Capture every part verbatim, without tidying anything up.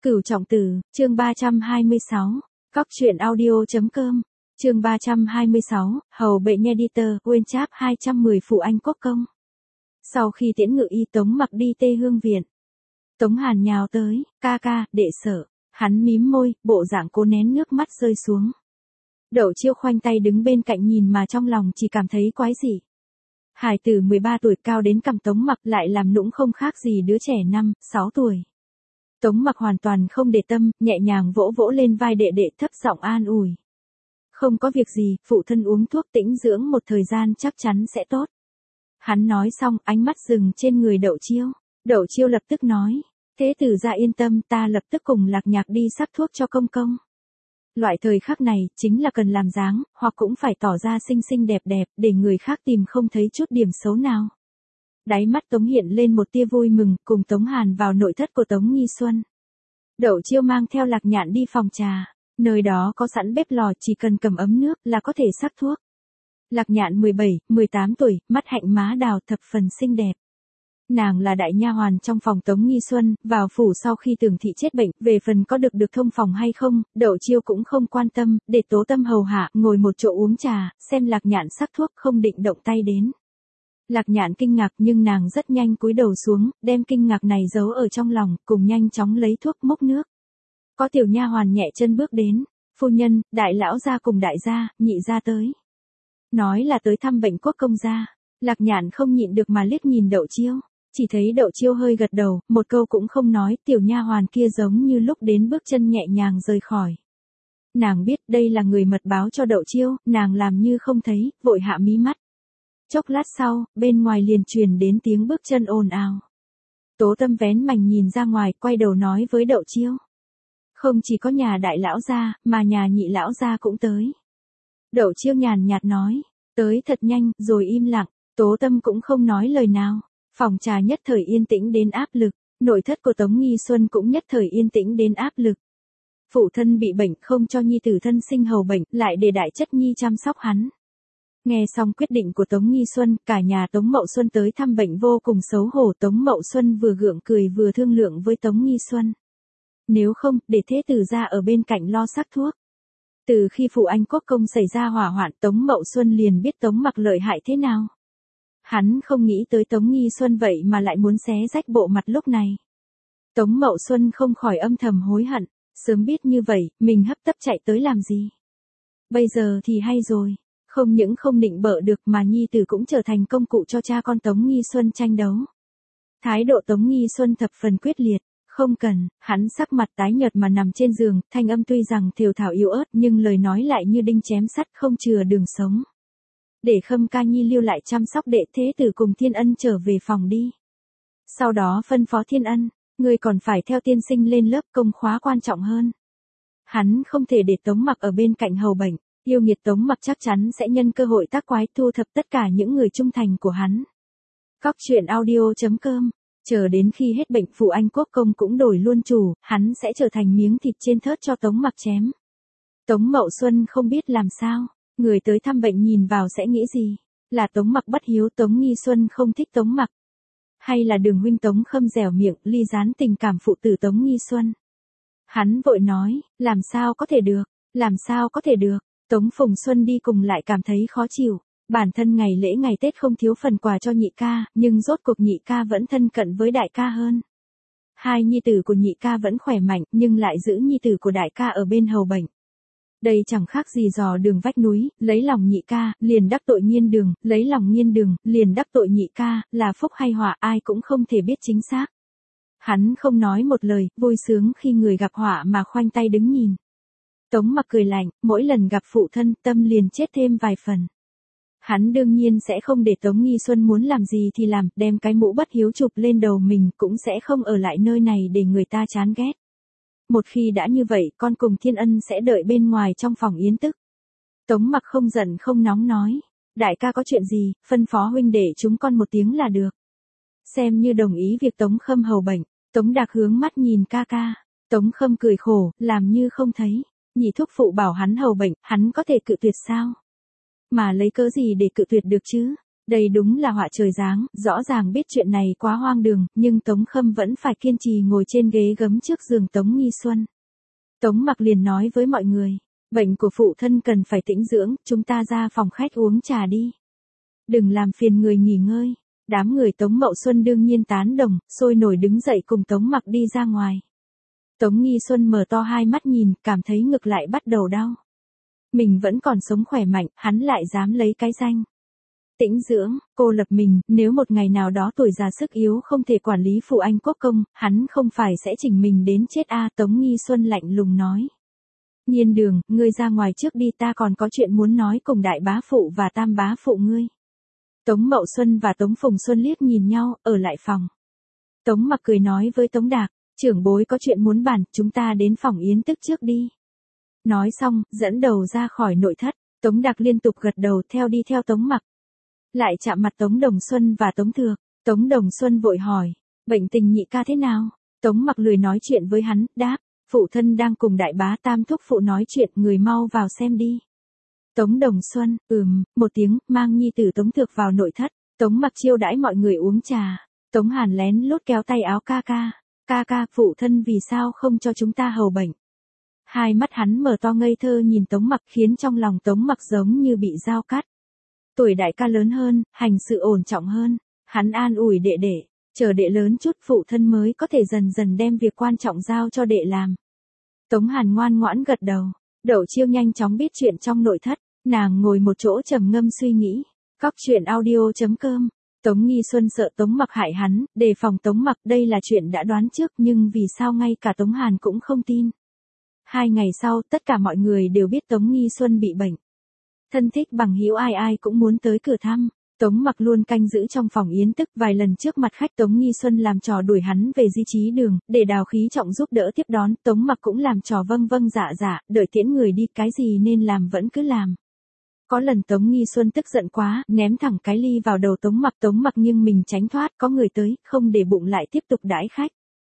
Cửu Trọng Tử, chương ba trăm hai mươi sáu, Cóc truyện audio.com, chương ba trăm hai mươi sáu, Hầu Bệnh Editor, Quên Cháp hai trăm mười Phụ Anh Quốc Công. Sau khi tiễn ngự y Tống Mặc đi Tê Hương Viện, Tống Hàn nhào tới, ca ca, đệ sợ, hắn mím môi, bộ dạng cố nén nước mắt rơi xuống. Đậu Chiêu khoanh tay đứng bên cạnh nhìn mà trong lòng chỉ cảm thấy quái dị. Hải tử mười ba tuổi cao đến cằm Tống Mặc lại làm nũng không khác gì đứa trẻ năm, sáu tuổi. Tống Mặc hoàn toàn không để tâm, nhẹ nhàng vỗ vỗ lên vai đệ đệ thấp giọng an ủi. Không có việc gì, phụ thân uống thuốc tĩnh dưỡng một thời gian chắc chắn sẽ tốt. Hắn nói xong, ánh mắt dừng trên người Đậu Chiêu. Đậu Chiêu lập tức nói, thế tử gia yên tâm, ta lập tức cùng Lạc Nhạc đi sắc thuốc cho công công. Loại thời khắc này, chính là cần làm dáng, hoặc cũng phải tỏ ra xinh xinh đẹp đẹp, để người khác tìm không thấy chút điểm xấu nào. Đáy mắt Tống hiện lên một tia vui mừng, cùng Tống Hàn vào nội thất của Tống Nghi Xuân. Đậu Chiêu mang theo Lạc Nhạn đi phòng trà, nơi đó có sẵn bếp lò, chỉ cần cầm ấm nước là có thể sắc thuốc. Lạc Nhạn mười bảy, mười tám tuổi, mắt hạnh má đào thập phần xinh đẹp. Nàng là đại nha hoàn trong phòng Tống Nghi Xuân, vào phủ sau khi Tưởng thị chết bệnh, về phần có được được thông phòng hay không, Đậu Chiêu cũng không quan tâm, để Tố Tâm hầu hạ, ngồi một chỗ uống trà, xem Lạc Nhạn sắc thuốc không định động tay đến. Lạc Nhạn kinh ngạc nhưng nàng rất nhanh cúi đầu xuống, đem kinh ngạc này giấu ở trong lòng, cùng nhanh chóng lấy thuốc múc nước. Có tiểu nha hoàn nhẹ chân bước đến, phu nhân, đại lão gia cùng đại gia, nhị gia tới. Nói là tới thăm bệnh quốc công gia. Lạc Nhạn không nhịn được mà liếc nhìn Đậu Chiêu, chỉ thấy Đậu Chiêu hơi gật đầu, một câu cũng không nói, tiểu nha hoàn kia giống như lúc đến bước chân nhẹ nhàng rời khỏi. Nàng biết đây là người mật báo cho Đậu Chiêu, nàng làm như không thấy, vội hạ mí mắt. Chốc lát sau, bên ngoài liền truyền đến tiếng bước chân ồn ào. Tố Tâm vén mành nhìn ra ngoài, quay đầu nói với Đậu Chiêu. Không chỉ có nhà đại lão gia, mà nhà nhị lão gia cũng tới. Đậu Chiêu nhàn nhạt nói, tới thật nhanh, rồi im lặng. Tố Tâm cũng không nói lời nào. Phòng trà nhất thời yên tĩnh đến áp lực, nội thất của Tống Nghi Xuân cũng nhất thời yên tĩnh đến áp lực. Phụ thân bị bệnh, không cho nhi tử thân sinh hầu bệnh, lại để đại chất nhi chăm sóc hắn. Nghe xong quyết định của Tống Nghi Xuân, cả nhà Tống Mậu Xuân tới thăm bệnh vô cùng xấu hổ. Tống Mậu Xuân vừa gượng cười vừa thương lượng với Tống Nghi Xuân. Nếu không, để thế tử gia ở bên cạnh lo sắc thuốc. Từ khi Phụ Anh Quốc Công xảy ra hỏa hoạn, Tống Mậu Xuân liền biết Tống Mặc lợi hại thế nào. Hắn không nghĩ tới Tống Nghi Xuân vậy mà lại muốn xé rách bộ mặt lúc này. Tống Mậu Xuân không khỏi âm thầm hối hận, sớm biết như vậy, mình hấp tấp chạy tới làm gì. Bây giờ thì hay rồi. Không những không định bợ được mà nhi tử cũng trở thành công cụ cho cha con Tống Nghi Xuân tranh đấu. Thái độ Tống Nghi Xuân thập phần quyết liệt, không cần, hắn sắc mặt tái nhợt mà nằm trên giường, thanh âm tuy rằng thều thào yếu ớt nhưng lời nói lại như đinh chém sắt không chừa đường sống. Để Khâm Ca Nhi lưu lại chăm sóc đệ thế tử cùng Thiên Ân trở về phòng đi. Sau đó phân phó Thiên Ân, ngươi còn phải theo tiên sinh lên lớp công khóa quan trọng hơn. Hắn không thể để Tống Mặc ở bên cạnh hầu bệnh. Yêu nghiệt Tống Mặc chắc chắn sẽ nhân cơ hội tác quái thu thập tất cả những người trung thành của hắn. Cóc truyện audio.com, chờ đến khi hết bệnh Phụ Anh Quốc Công cũng đổi luôn chủ, hắn sẽ trở thành miếng thịt trên thớt cho Tống Mặc chém. Tống Mậu Xuân không biết làm sao, người tới thăm bệnh nhìn vào sẽ nghĩ gì, là Tống Mặc bất hiếu, Tống Nghi Xuân không thích Tống Mặc. Hay là Đường huynh Tống Khâm dẻo miệng, ly gián tình cảm phụ tử Tống Nghi Xuân. Hắn vội nói, làm sao có thể được, làm sao có thể được. Tống Phùng Xuân đi cùng lại cảm thấy khó chịu, bản thân ngày lễ ngày Tết không thiếu phần quà cho nhị ca, nhưng rốt cuộc nhị ca vẫn thân cận với đại ca hơn. Hai nhi tử của nhị ca vẫn khỏe mạnh, nhưng lại giữ nhi tử của đại ca ở bên hầu bệnh. Đây chẳng khác gì dò đường vách núi, lấy lòng nhị ca, liền đắc tội Nghiên Đường, lấy lòng Nghiên Đường, liền đắc tội nhị ca, là phúc hay họa ai cũng không thể biết chính xác. Hắn không nói một lời, vui sướng khi người gặp họa mà khoanh tay đứng nhìn. Tống Mặc cười lạnh, mỗi lần gặp phụ thân, tâm liền chết thêm vài phần. Hắn đương nhiên sẽ không để Tống Nghi Xuân muốn làm gì thì làm, đem cái mũ bất hiếu chụp lên đầu mình, cũng sẽ không ở lại nơi này để người ta chán ghét. Một khi đã như vậy, con cùng Thiên Ân sẽ đợi bên ngoài trong phòng yến tức. Tống Mặc không giận không nóng nói, đại ca có chuyện gì, phân phó huynh để chúng con một tiếng là được. Xem như đồng ý việc Tống Khâm hầu bệnh. Tống Đạc hướng mắt nhìn ca ca. Tống Khâm cười khổ, làm như không thấy. Nhị thúc phụ bảo hắn hầu bệnh, hắn có thể cự tuyệt sao? Mà lấy cớ gì để cự tuyệt được chứ? Đây đúng là họa trời giáng, rõ ràng biết chuyện này quá hoang đường, nhưng Tống Khâm vẫn phải kiên trì ngồi trên ghế gấm trước giường Tống Nghi Xuân. Tống Mặc liền nói với mọi người, bệnh của phụ thân cần phải tĩnh dưỡng, chúng ta ra phòng khách uống trà đi. Đừng làm phiền người nghỉ ngơi. Đám người Tống Mậu Xuân đương nhiên tán đồng, sôi nổi đứng dậy cùng Tống Mặc đi ra ngoài. Tống Nghi Xuân mở to hai mắt nhìn, cảm thấy ngực lại bắt đầu đau. Mình vẫn còn sống khỏe mạnh, hắn lại dám lấy cái danh tĩnh dưỡng, cô lập mình, nếu một ngày nào đó tuổi già sức yếu không thể quản lý phụ anh quốc công, hắn không phải sẽ chỉnh mình đến chết a. Tống Nghi Xuân lạnh lùng nói. Nhiên Đường, ngươi ra ngoài trước đi, ta còn có chuyện muốn nói cùng đại bá phụ và tam bá phụ ngươi. Tống Mậu Xuân và Tống Phùng Xuân liếc nhìn nhau, ở lại phòng. Tống Mặc cười nói với Tống Đạc, trưởng bối có chuyện muốn bàn, chúng ta đến phòng yến tức trước đi. Nói xong, dẫn đầu ra khỏi nội thất, Tống Đạc liên tục gật đầu theo đi theo Tống Mặc. Lại chạm mặt Tống Đồng Xuân và Tống Thược, Tống Đồng Xuân vội hỏi, bệnh tình nhị ca thế nào? Tống Mặc lười nói chuyện với hắn, đáp, phụ thân đang cùng đại bá tam thúc phụ nói chuyện, người mau vào xem đi. Tống Đồng Xuân, ừm, một tiếng, mang nhi tử Tống Thược vào nội thất, Tống Mặc chiêu đãi mọi người uống trà, Tống Hàn lén lút kéo tay áo ca ca, ca ca, phụ thân vì sao không cho chúng ta hầu bệnh? Hai mắt hắn mở to ngây thơ nhìn Tống Mặc khiến trong lòng Tống Mặc giống như bị dao cắt. Tuổi đại ca lớn hơn, hành sự ổn trọng hơn, hắn an ủi đệ đệ, chờ đệ lớn chút phụ thân mới có thể dần dần đem việc quan trọng giao cho đệ làm. Tống Hàn ngoan ngoãn gật đầu, Đậu Chiêu nhanh chóng biết chuyện trong nội thất, nàng ngồi một chỗ trầm ngâm suy nghĩ. Cóc truyện audio chấm com. Tống Nghi Xuân sợ Tống Mặc hại hắn, đề phòng Tống Mặc, đây là chuyện đã đoán trước, nhưng vì sao ngay cả Tống Hàn cũng không tin. Hai ngày sau, tất cả mọi người đều biết Tống Nghi Xuân bị bệnh. Thân thích bằng hữu ai ai cũng muốn tới cửa thăm. Tống Mặc luôn canh giữ trong phòng yến tức, vài lần trước mặt khách Tống Nghi Xuân làm trò đuổi hắn về Di Chí Đường, để Đào Khí Trọng giúp đỡ tiếp đón, Tống Mặc cũng làm trò vâng vâng dạ dạ, đợi tiễn người đi, cái gì nên làm vẫn cứ làm. Có lần Tống Nghi Xuân tức giận quá, ném thẳng cái ly vào đầu Tống Mặc, Tống Mặc nhưng mình tránh thoát, có người tới, không để bụng lại tiếp tục đãi khách.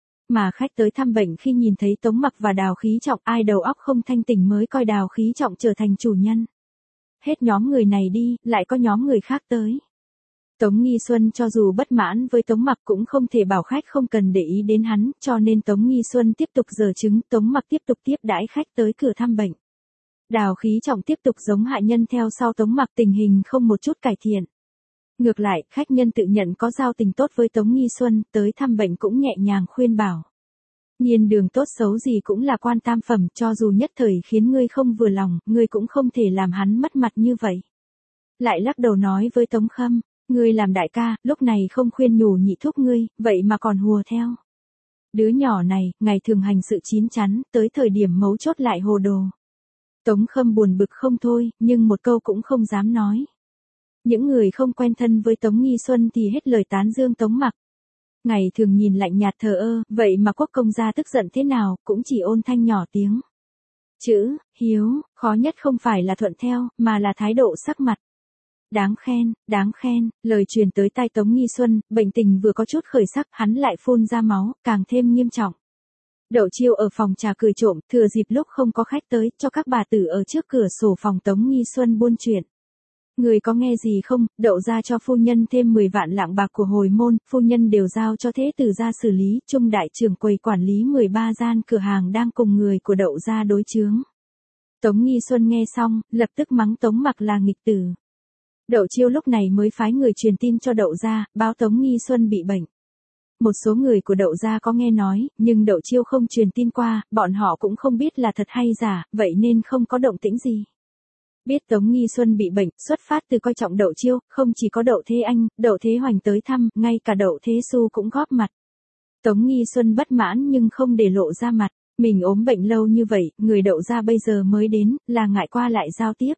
Mà khách tới thăm bệnh khi nhìn thấy Tống Mặc và Đào Khí Trọng, ai đầu óc không thanh tỉnh mới coi Đào Khí Trọng trở thành chủ nhân. Hết nhóm người này đi, lại có nhóm người khác tới. Tống Nghi Xuân cho dù bất mãn với Tống Mặc cũng không thể bảo khách không cần để ý đến hắn, cho nên Tống Nghi Xuân tiếp tục giở trứng, Tống Mặc tiếp tục tiếp đãi khách tới cửa thăm bệnh. Đào Khí Trọng tiếp tục giống hạ nhân theo sau Tống Mặc, tình hình không một chút cải thiện. Ngược lại, khách nhân tự nhận có giao tình tốt với Tống Nghi Xuân, tới thăm bệnh cũng nhẹ nhàng khuyên bảo. Nhiên Đường tốt xấu gì cũng là quan tam phẩm, cho dù nhất thời khiến ngươi không vừa lòng, ngươi cũng không thể làm hắn mất mặt như vậy. Lại lắc đầu nói với Tống Khâm, ngươi làm đại ca, lúc này không khuyên nhủ nhị thúc ngươi, vậy mà còn hùa theo. Đứa nhỏ này, ngày thường hành sự chín chắn, tới thời điểm mấu chốt lại hồ đồ. Tống Khâm buồn bực không thôi, nhưng một câu cũng không dám nói. Những người không quen thân với Tống Nghi Xuân thì hết lời tán dương Tống Mặc. Ngày thường nhìn lạnh nhạt thờ ơ, vậy mà quốc công gia tức giận thế nào, cũng chỉ ôn thanh nhỏ tiếng. Chữ, hiếu, khó nhất không phải là thuận theo, mà là thái độ sắc mặt. Đáng khen, đáng khen, lời truyền tới tai Tống Nghi Xuân, bệnh tình vừa có chút khởi sắc, hắn lại phun ra máu, càng thêm nghiêm trọng. Đậu Chiêu ở phòng trà cười trộm, thừa dịp lúc không có khách tới, cho các bà tử ở trước cửa sổ phòng Tống Nghi Xuân buôn chuyện. Người có nghe gì không, Đậu gia cho phu nhân thêm mười vạn lạng bạc của hồi môn, phu nhân đều giao cho thế tử gia xử lý, Trung đại trưởng quầy quản lý mười ba gian cửa hàng đang cùng người của Đậu gia đối chướng. Tống Nghi Xuân nghe xong, lập tức mắng Tống Mặc là nghịch tử. Đậu Chiêu lúc này mới phái người truyền tin cho Đậu gia, báo Tống Nghi Xuân bị bệnh. Một số người của Đậu gia có nghe nói, nhưng Đậu Chiêu không truyền tin qua, bọn họ cũng không biết là thật hay giả, vậy nên không có động tĩnh gì. Biết Tống Nghi Xuân bị bệnh, xuất phát từ coi trọng Đậu Chiêu, không chỉ có Đậu Thế Anh, Đậu Thế Hoành tới thăm, ngay cả Đậu Thế Xu cũng góp mặt. Tống Nghi Xuân bất mãn nhưng không để lộ ra mặt, mình ốm bệnh lâu như vậy, người Đậu gia bây giờ mới đến, là ngại qua lại giao tiếp.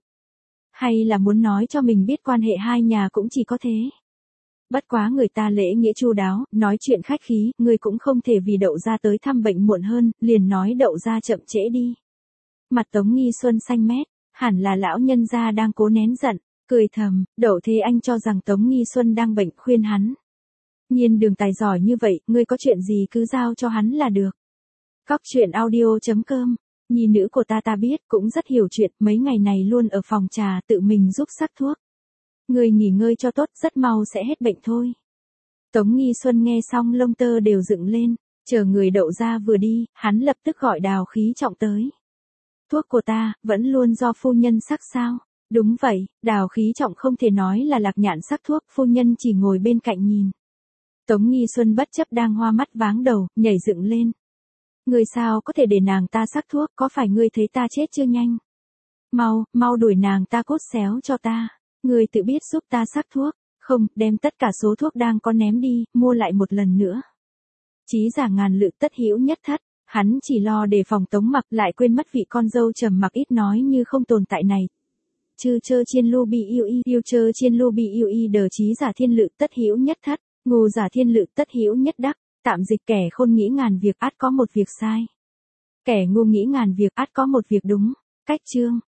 Hay là muốn nói cho mình biết quan hệ hai nhà cũng chỉ có thế. Bất quá người ta lễ nghĩa chu đáo, nói chuyện khách khí, người cũng không thể vì Đậu gia tới thăm bệnh muộn hơn, liền nói Đậu gia chậm trễ đi. Mặt Tống Nghi Xuân xanh mét, hẳn là lão nhân gia đang cố nén giận, cười thầm, Đậu Thế Anh cho rằng Tống Nghi Xuân đang bệnh, khuyên hắn. Nhiên Đường tài giỏi như vậy, ngươi có chuyện gì cứ giao cho hắn là được. Cóc truyện audio chấm com. Nhi nữ của ta ta biết, cũng rất hiểu chuyện, mấy ngày này luôn ở phòng trà tự mình giúp sắc thuốc. Người nghỉ ngơi cho tốt, rất mau sẽ hết bệnh thôi. Tống Nghi Xuân nghe xong lông tơ đều dựng lên, chờ người đậu ra vừa đi, hắn lập tức gọi Đào Khí Trọng tới. Thuốc của ta, vẫn luôn do phu nhân sắc sao? Đúng vậy, Đào Khí Trọng không thể nói là Lạc Nhạn sắc thuốc, phu nhân chỉ ngồi bên cạnh nhìn. Tống Nghi Xuân bất chấp đang hoa mắt váng đầu, nhảy dựng lên. Người sao có thể để nàng ta sắc thuốc, có phải ngươi thấy ta chết chưa nhanh? Mau, mau đuổi nàng ta cốt xéo cho ta. Ngươi tự biết giúp ta sắc thuốc, không, đem tất cả số thuốc đang có ném đi, mua lại một lần nữa. Chí giả ngàn lự tất hữu nhất thất, hắn chỉ lo đề phòng Tống Mặc, lại quên mất vị con dâu Trầm Mặc ít nói như không tồn tại này. Chư chơ chiên lu bi yêu y, yêu chơ chiên lu bi yêu y đờ chí giả thiên lự tất hữu nhất thất, ngu giả thiên lự tất hữu nhất đắc, tạm dịch kẻ khôn nghĩ ngàn việc ắt có một việc sai. Kẻ ngu nghĩ ngàn việc ắt có một việc đúng, cách chương.